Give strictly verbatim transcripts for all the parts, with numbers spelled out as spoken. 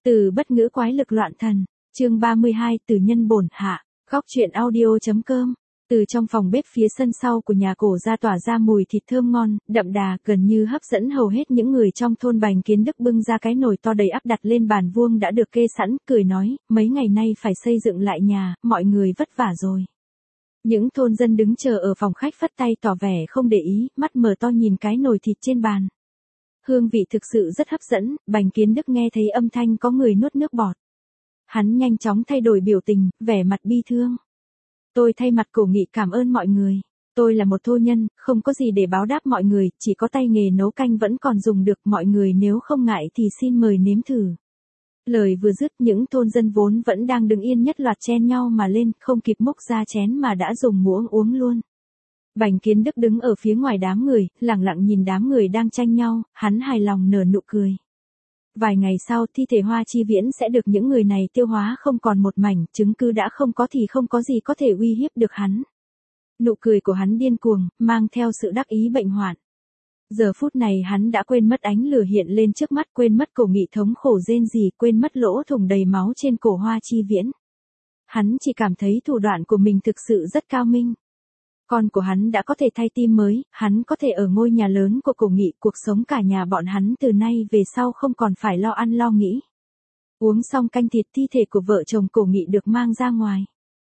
Từ bất ngữ quái lực loạn thần, chương ba mươi hai, từ nhân bổn hạ, góc truyện audio.com. Từ trong phòng bếp phía sân sau của nhà cổ ra tỏa ra mùi thịt thơm ngon, đậm đà, gần như hấp dẫn hầu hết những người trong thôn. Bành Kiến Đức bưng ra cái nồi to đầy ắp đặt lên bàn vuông đã được kê sẵn, cười nói, mấy ngày nay phải xây dựng lại nhà, mọi người vất vả rồi. Những thôn dân đứng chờ ở phòng khách phất tay tỏ vẻ không để ý, mắt mở to nhìn cái nồi thịt trên bàn. Hương vị thực sự rất hấp dẫn, Bành Kiến Đức nghe thấy âm thanh có người nuốt nước bọt. Hắn nhanh chóng thay đổi biểu tình, vẻ mặt bi thương. Tôi thay mặt Cổ Nghị cảm ơn mọi người. Tôi là một thô nhân, không có gì để báo đáp mọi người, chỉ có tay nghề nấu canh vẫn còn dùng được, mọi người nếu không ngại thì xin mời nếm thử. Lời vừa dứt, những thôn dân vốn vẫn đang đứng yên nhất loạt chen nhau mà lên, không kịp múc ra chén mà đã dùng muỗng uống luôn. Bành Kiến Đức đứng ở phía ngoài đám người, lặng lặng nhìn đám người đang tranh nhau, hắn hài lòng nở nụ cười. Vài ngày sau, thi thể Hoa Chi Viễn sẽ được những người này tiêu hóa không còn một mảnh, chứng cứ đã không có thì không có gì có thể uy hiếp được hắn. Nụ cười của hắn điên cuồng, mang theo sự đắc ý bệnh hoạn. Giờ phút này hắn đã quên mất ánh lửa hiện lên trước mắt, quên mất Cổ Nghị thống khổ rên rỉ, quên mất lỗ thủng đầy máu trên cổ Hoa Chi Viễn. Hắn chỉ cảm thấy thủ đoạn của mình thực sự rất cao minh. Con của hắn đã có thể thay tim mới, hắn có thể ở ngôi nhà lớn của Cổ Nghị, cuộc sống cả nhà bọn hắn từ nay về sau không còn phải lo ăn lo nghĩ. Uống xong canh thịt, thi thể của vợ chồng Cổ Nghị được mang ra ngoài.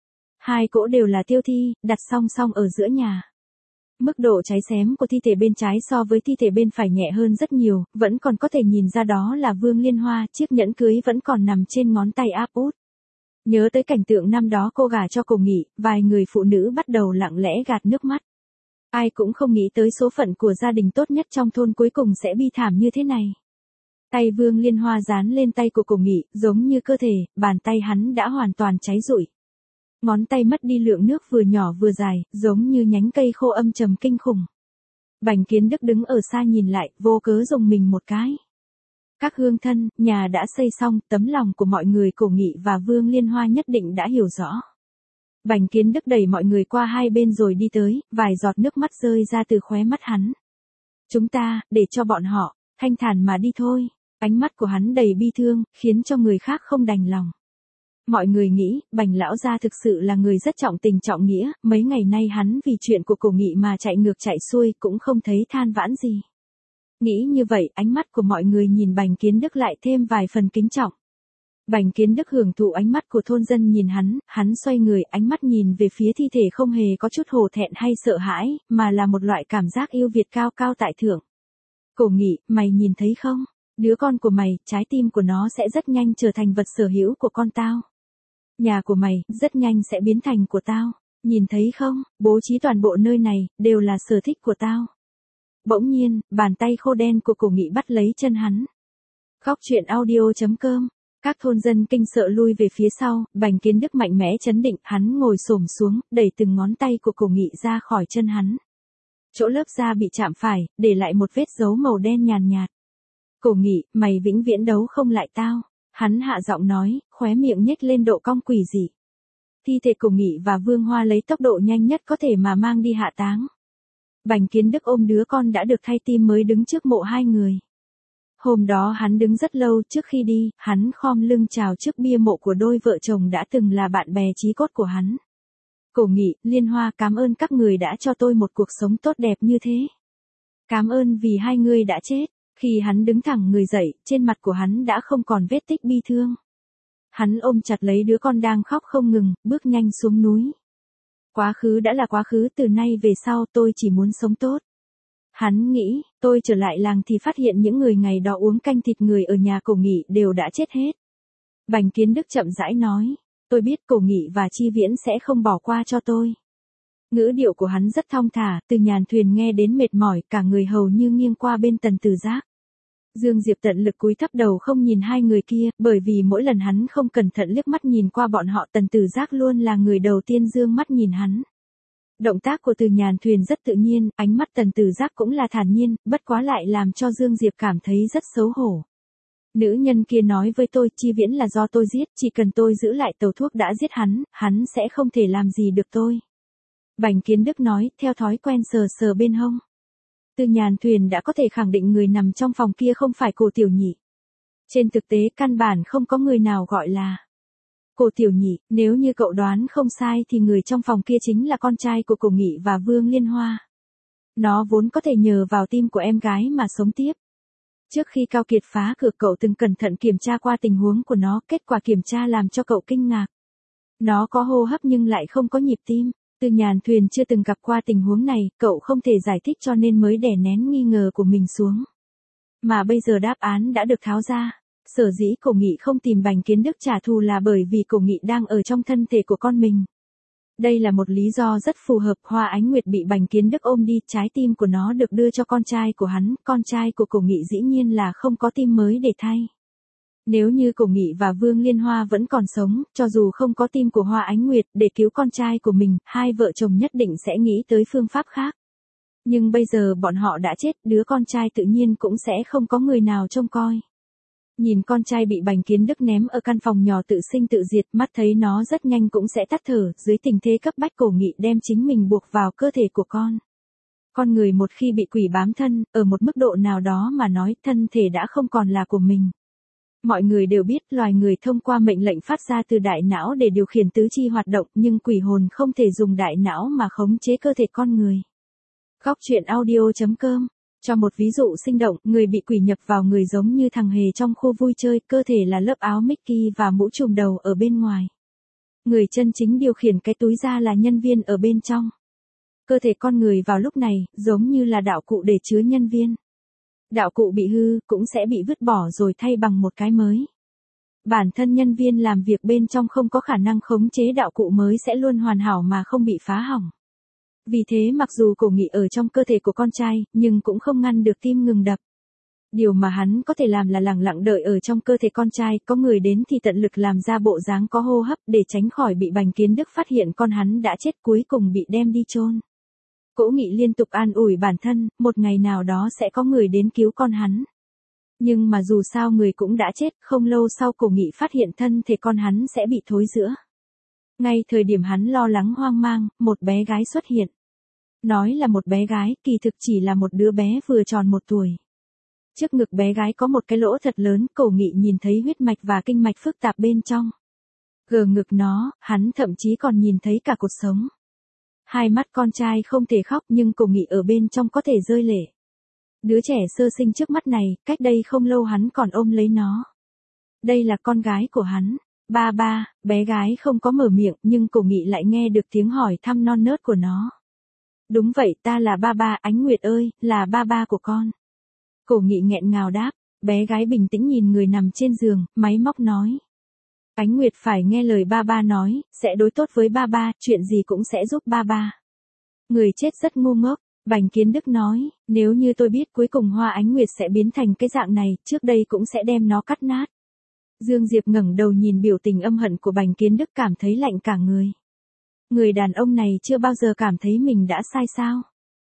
Hai cỗ đều là tiêu thi, đặt song song ở giữa nhà. Mức độ cháy xém của thi thể bên trái so với thi thể bên phải nhẹ hơn rất nhiều, vẫn còn có thể nhìn ra đó là Vương Liên Hoa, chiếc nhẫn cưới vẫn còn nằm trên ngón tay áp út. Nhớ tới cảnh tượng năm đó cô gả cho Cổ Nghị, vài người phụ nữ bắt đầu lặng lẽ gạt nước mắt. Ai cũng không nghĩ tới số phận của gia đình tốt nhất trong thôn cuối cùng sẽ bi thảm như thế này. Tay Vương Liên Hoa dán lên tay của Cổ Nghị, giống như cơ thể, bàn tay hắn đã hoàn toàn cháy rụi. Ngón tay mất đi lượng nước vừa nhỏ vừa dài, giống như nhánh cây khô âm trầm kinh khủng. Bành Kiến Đức đứng ở xa nhìn lại, vô cớ rùng mình một cái. Các hương thân, nhà đã xây xong, tấm lòng của mọi người Cổ Nghị và Vương Liên Hoa nhất định đã hiểu rõ. Bành Kiến Đức đẩy mọi người qua hai bên rồi đi tới, vài giọt nước mắt rơi ra từ khóe mắt hắn. Chúng ta, để cho bọn họ, thanh thản mà đi thôi. Ánh mắt của hắn đầy bi thương, khiến cho người khác không đành lòng. Mọi người nghĩ, Bành lão gia thực sự là người rất trọng tình trọng nghĩa, mấy ngày nay hắn vì chuyện của Cổ Nghị mà chạy ngược chạy xuôi cũng không thấy than vãn gì. Nghĩ như vậy, ánh mắt của mọi người nhìn Bành Kiến Đức lại thêm vài phần kính trọng. Bành Kiến Đức hưởng thụ ánh mắt của thôn dân nhìn hắn, hắn xoay người, ánh mắt nhìn về phía thi thể không hề có chút hổ thẹn hay sợ hãi, mà là một loại cảm giác yêu Việt cao cao tại thượng. Cổ Nghị, mày nhìn thấy không? Đứa con của mày, trái tim của nó sẽ rất nhanh trở thành vật sở hữu của con tao. Nhà của mày, rất nhanh sẽ biến thành của tao. Nhìn thấy không, bố trí toàn bộ nơi này, đều là sở thích của tao. Bỗng nhiên, bàn tay khô đen của Cổ Nghị bắt lấy chân hắn. Góc truyện audio.com. Các thôn dân kinh sợ lui về phía sau, Bành Kiến Đức mạnh mẽ trấn định, hắn ngồi xổm xuống, đẩy từng ngón tay của Cổ Nghị ra khỏi chân hắn. Chỗ lớp da bị chạm phải, để lại một vết dấu màu đen nhàn nhạt. Cổ Nghị, mày vĩnh viễn đấu không lại tao. Hắn hạ giọng nói, khóe miệng nhếch lên độ cong quỷ dị. Thi thể Cổ Nghị và Vương Hoa lấy tốc độ nhanh nhất có thể mà mang đi hạ táng. Bành Kiến Đức ôm đứa con đã được thay tim mới đứng trước mộ hai người. Hôm đó hắn đứng rất lâu, trước khi đi, hắn khom lưng chào trước bia mộ của đôi vợ chồng đã từng là bạn bè chí cốt của hắn. Cổ Nghị, Liên Hoa, cảm ơn các người đã cho tôi một cuộc sống tốt đẹp như thế. Cảm ơn vì hai người đã chết. Khi hắn đứng thẳng người dậy, trên mặt của hắn đã không còn vết tích bi thương. Hắn ôm chặt lấy đứa con đang khóc không ngừng, bước nhanh xuống núi. Quá khứ đã là quá khứ, từ nay về sau tôi chỉ muốn sống tốt. Hắn nghĩ, tôi trở lại làng thì phát hiện những người ngày đó uống canh thịt người ở nhà Cổ Nghị đều đã chết hết. Bành Kiến Đức chậm rãi nói, tôi biết Cổ Nghị và Chi Viễn sẽ không bỏ qua cho tôi. Ngữ điệu của hắn rất thong thả, từ nhàn thuyền nghe đến mệt mỏi, cả người hầu như nghiêng qua bên Tần Tử Giác. Dương Diệp tận lực cúi thấp đầu không nhìn hai người kia, bởi vì mỗi lần hắn không cẩn thận liếc mắt nhìn qua bọn họ, Tần Tử Giác luôn là người đầu tiên dương mắt nhìn hắn. Động tác của Từ Nhàn thuyền rất tự nhiên, ánh mắt Tần Tử Giác cũng là thản nhiên, bất quá lại làm cho Dương Diệp cảm thấy rất xấu hổ. Nữ nhân kia nói với tôi, Chi Viễn là do tôi giết, chỉ cần tôi giữ lại tàu thuốc đã giết hắn, hắn sẽ không thể làm gì được tôi. Bành Kiến Đức nói, theo thói quen sờ sờ bên hông. Từ Nhàn thuyền đã có thể khẳng định người nằm trong phòng kia không phải Cổ Tiểu Nhị. Trên thực tế căn bản không có người nào gọi là Cổ Tiểu Nhị, nếu như cậu đoán không sai thì người trong phòng kia chính là con trai của Cổ Nghị và Vương Liên Hoa. Nó vốn có thể nhờ vào tim của em gái mà sống tiếp. Trước khi Cao Kiệt phá cửa cậu từng cẩn thận kiểm tra qua tình huống của nó, kết quả kiểm tra làm cho cậu kinh ngạc. Nó có hô hấp nhưng lại không có nhịp tim. Từ Nhàn Thuyền chưa từng gặp qua tình huống này, cậu không thể giải thích cho nên mới đè nén nghi ngờ của mình xuống. Mà bây giờ đáp án đã được tháo ra. Sở dĩ Cổ Nghị không tìm Bành Kiến Đức trả thù là bởi vì Cổ Nghị đang ở trong thân thể của con mình. Đây là một lý do rất phù hợp. Hoa Ánh Nguyệt bị Bành Kiến Đức ôm đi, trái tim của nó được đưa cho con trai của hắn, con trai của Cổ Nghị dĩ nhiên là không có tim mới để thay. Nếu như Cổ Nghị và Vương Liên Hoa vẫn còn sống, cho dù không có tim của Hoa Ánh Nguyệt để cứu con trai của mình, hai vợ chồng nhất định sẽ nghĩ tới phương pháp khác. Nhưng bây giờ bọn họ đã chết, đứa con trai tự nhiên cũng sẽ không có người nào trông coi. Nhìn con trai bị Bành Kiến Đức ném ở căn phòng nhỏ tự sinh tự diệt, mắt thấy nó rất nhanh cũng sẽ tắt thở, dưới tình thế cấp bách Cổ Nghị đem chính mình buộc vào cơ thể của con. Con người một khi bị quỷ bám thân, ở một mức độ nào đó mà nói, thân thể đã không còn là của mình. Mọi người đều biết loài người thông qua mệnh lệnh phát ra từ đại não để điều khiển tứ chi hoạt động, nhưng quỷ hồn không thể dùng đại não mà khống chế cơ thể con người. Góc truyện audio chấm com. Cho một ví dụ sinh động, người bị quỷ nhập vào người giống như thằng hề trong khu vui chơi, cơ thể là lớp áo Mickey và mũ trùm đầu ở bên ngoài. Người chân chính điều khiển cái túi da là nhân viên ở bên trong. Cơ thể con người vào lúc này, giống như là đạo cụ để chứa nhân viên. Đạo cụ bị hư, cũng sẽ bị vứt bỏ rồi thay bằng một cái mới. Bản thân nhân viên làm việc bên trong không có khả năng khống chế đạo cụ mới sẽ luôn hoàn hảo mà không bị phá hỏng. Vì thế mặc dù Cổ Nghị ở trong cơ thể của con trai, nhưng cũng không ngăn được tim ngừng đập. Điều mà hắn có thể làm là lặng lặng đợi ở trong cơ thể con trai, có người đến thì tận lực làm ra bộ dáng có hô hấp để tránh khỏi bị Bành Kiến Đức phát hiện con hắn đã chết, cuối cùng bị đem đi chôn. Cổ Nghị liên tục an ủi bản thân, một ngày nào đó sẽ có người đến cứu con hắn. Nhưng mà dù sao người cũng đã chết, không lâu sau Cổ Nghị phát hiện thân thể con hắn sẽ bị thối rữa. Ngay thời điểm hắn lo lắng hoang mang, một bé gái xuất hiện. Nói là một bé gái, kỳ thực chỉ là một đứa bé vừa tròn một tuổi. Trước ngực bé gái có một cái lỗ thật lớn, Cổ Nghị nhìn thấy huyết mạch và kinh mạch phức tạp bên trong. Gờ ngực nó, hắn thậm chí còn nhìn thấy cả cột sống. Hai mắt con trai không thể khóc nhưng Cổ Nghị ở bên trong có thể rơi lệ. Đứa trẻ sơ sinh trước mắt này, cách đây không lâu hắn còn ôm lấy nó. Đây là con gái của hắn. Ba ba, bé gái không có mở miệng nhưng Cổ Nghị lại nghe được tiếng hỏi thăm non nớt của nó. Đúng vậy, ta là ba ba, Ánh Nguyệt ơi, là ba ba của con. Cổ Nghị nghẹn ngào đáp, bé gái bình tĩnh nhìn người nằm trên giường, máy móc nói. Ánh Nguyệt phải nghe lời ba ba nói, sẽ đối tốt với ba ba, chuyện gì cũng sẽ giúp ba ba. Người chết rất ngu ngốc, Bành Kiến Đức nói, nếu như tôi biết cuối cùng Hoa Ánh Nguyệt sẽ biến thành cái dạng này, trước đây cũng sẽ đem nó cắt nát. Dương Diệp ngẩng đầu nhìn biểu tình âm hận của Bành Kiến Đức cảm thấy lạnh cả người. Người đàn ông này chưa bao giờ cảm thấy mình đã sai sao.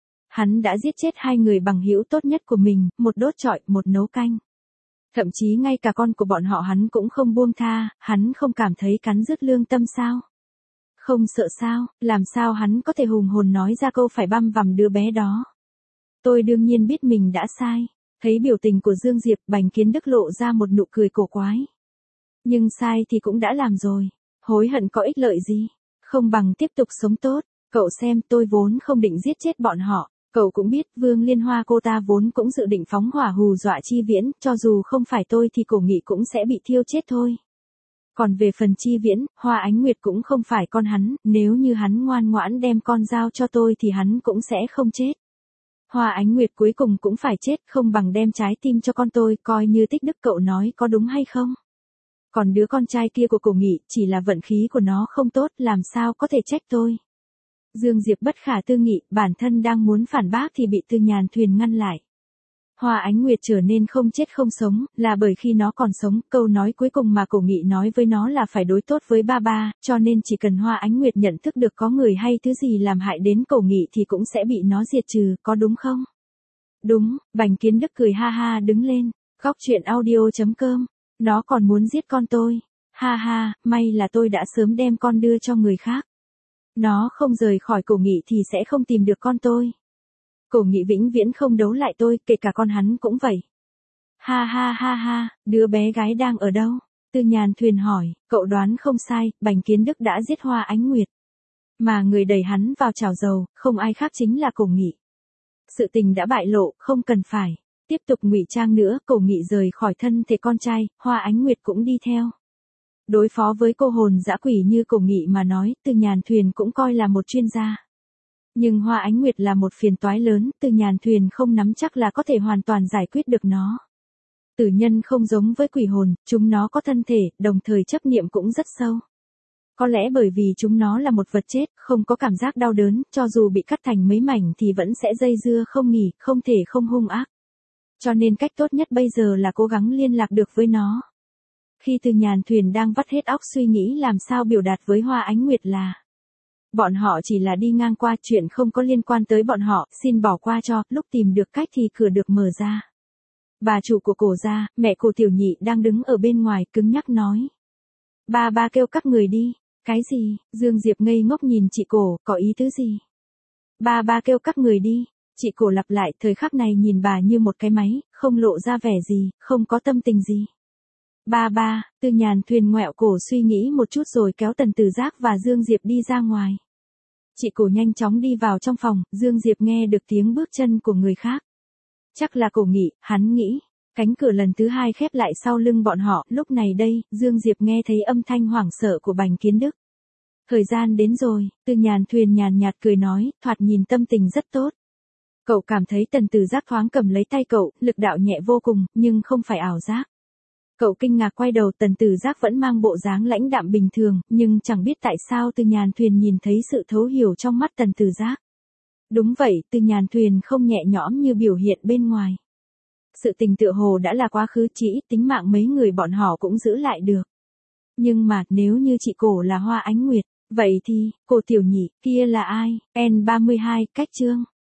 Hắn đã giết chết hai người bằng hữu tốt nhất của mình, một đốt trọi, một nấu canh. Thậm chí ngay cả con của bọn họ hắn cũng không buông tha, hắn không cảm thấy cắn rứt lương tâm sao? Không sợ sao, làm sao hắn có thể hùng hồn nói ra câu phải băm vằm đứa bé đó? Tôi đương nhiên biết mình đã sai. Thấy biểu tình của Dương Diệp, Bành Kiến Đức lộ ra một nụ cười cổ quái. Nhưng sai thì cũng đã làm rồi, hối hận có ích lợi gì, không bằng tiếp tục sống tốt. Cậu xem, tôi vốn không định giết chết bọn họ, cậu cũng biết Vương Liên Hoa cô ta vốn cũng dự định phóng hỏa hù dọa Chi Viễn, cho dù không phải tôi thì Cổ Nghị cũng sẽ bị thiêu chết thôi. Còn về phần Chi Viễn, Hoa Ánh Nguyệt cũng không phải con hắn, nếu như hắn ngoan ngoãn đem con dao cho tôi thì hắn cũng sẽ không chết. Hoa Ánh Nguyệt cuối cùng cũng phải chết, không bằng đem trái tim cho con tôi, coi như tích đức, cậu nói có đúng hay không? Còn đứa con trai kia của Cổ Nghị, chỉ là vận khí của nó không tốt, làm sao có thể trách tôi. Dương Diệp bất khả tư nghị, bản thân đang muốn phản bác thì bị Từ Nhàn Thuyền ngăn lại. Hoa Ánh Nguyệt trở nên không chết không sống, là bởi khi nó còn sống, câu nói cuối cùng mà Cổ Nghị nói với nó là phải đối tốt với ba ba, cho nên chỉ cần Hoa Ánh Nguyệt nhận thức được có người hay thứ gì làm hại đến Cổ Nghị thì cũng sẽ bị nó diệt trừ, có đúng không? Đúng, Bành Kiến Đức cười ha ha đứng lên, góc truyện audio chấm com, nó còn muốn giết con tôi, ha ha, may là tôi đã sớm đem con đưa cho người khác. Nó không rời khỏi Cổ Nghị thì sẽ không tìm được con tôi. Cổ Nghị vĩnh viễn không đấu lại tôi, kể cả con hắn cũng vậy. Ha ha ha ha, đứa bé gái đang ở đâu? Từ Nhàn Thuyền hỏi, cậu đoán không sai, Bành Kiến Đức đã giết Hoa Ánh Nguyệt. Mà người đẩy hắn vào chảo dầu, không ai khác chính là Cổ Nghị. Sự tình đã bại lộ, không cần phải tiếp tục ngụy trang nữa, Cổ Nghị rời khỏi thân thể con trai, Hoa Ánh Nguyệt cũng đi theo. Đối phó với cô hồn dã quỷ như Cổ Nghị mà nói, Từ Nhàn Thuyền cũng coi là một chuyên gia. Nhưng Hoa Ánh Nguyệt là một phiền toái lớn, Từ Nhàn Thuyền không nắm chắc là có thể hoàn toàn giải quyết được nó. Tử nhân không giống với quỷ hồn, chúng nó có thân thể, đồng thời chấp niệm cũng rất sâu. Có lẽ bởi vì chúng nó là một vật chết, không có cảm giác đau đớn, cho dù bị cắt thành mấy mảnh thì vẫn sẽ dây dưa không nghỉ, không thể không hung ác. Cho nên cách tốt nhất bây giờ là cố gắng liên lạc được với nó. Khi Từ Nhàn Thuyền đang vắt hết óc suy nghĩ làm sao biểu đạt với Hoa Ánh Nguyệt là bọn họ chỉ là đi ngang qua, chuyện không có liên quan tới bọn họ, xin bỏ qua cho, lúc tìm được cách thì cửa được mở ra. Bà chủ của Cổ gia, mẹ Cổ Tiểu Nhị đang đứng ở bên ngoài cứng nhắc nói. Ba ba kêu các người đi. Cái gì? Dương Diệp ngây ngốc nhìn chị Cổ, có ý tứ gì? Ba ba kêu các người đi. Chị Cổ lặp lại, thời khắc này nhìn bà như một cái máy, không lộ ra vẻ gì, không có tâm tình gì. Ba ba, Từ Nhàn Thuyền ngoẹo cổ suy nghĩ một chút rồi kéo Tần Tử Giác và Dương Diệp đi ra ngoài. Chị Cổ nhanh chóng đi vào trong phòng, Dương Diệp nghe được tiếng bước chân của người khác. Chắc là Cổ Nghị, hắn nghĩ. Cánh cửa lần thứ hai khép lại sau lưng bọn họ, lúc này đây, Dương Diệp nghe thấy âm thanh hoảng sợ của Bành Kiến Đức. Thời gian đến rồi, Từ Nhàn Thuyền nhàn nhạt cười nói, thoạt nhìn tâm tình rất tốt. Cậu cảm thấy Tần Tử Giác thoáng cầm lấy tay cậu, lực đạo nhẹ vô cùng, nhưng không phải ảo giác. Cậu kinh ngạc quay đầu, Tần Tử Giác vẫn mang bộ dáng lãnh đạm bình thường, nhưng chẳng biết tại sao Từ Nhàn Thuyền nhìn thấy sự thấu hiểu trong mắt Tần Tử Giác. Đúng vậy, Từ Nhàn Thuyền không nhẹ nhõm như biểu hiện bên ngoài. Sự tình tựa hồ đã là quá khứ, chỉ ít tính mạng mấy người bọn họ cũng giữ lại được. Nhưng mà, nếu như chị Cổ là Hoa Ánh Nguyệt, vậy thì, Cổ Tiểu Nhị, kia là ai? N ba mươi hai, cách chương.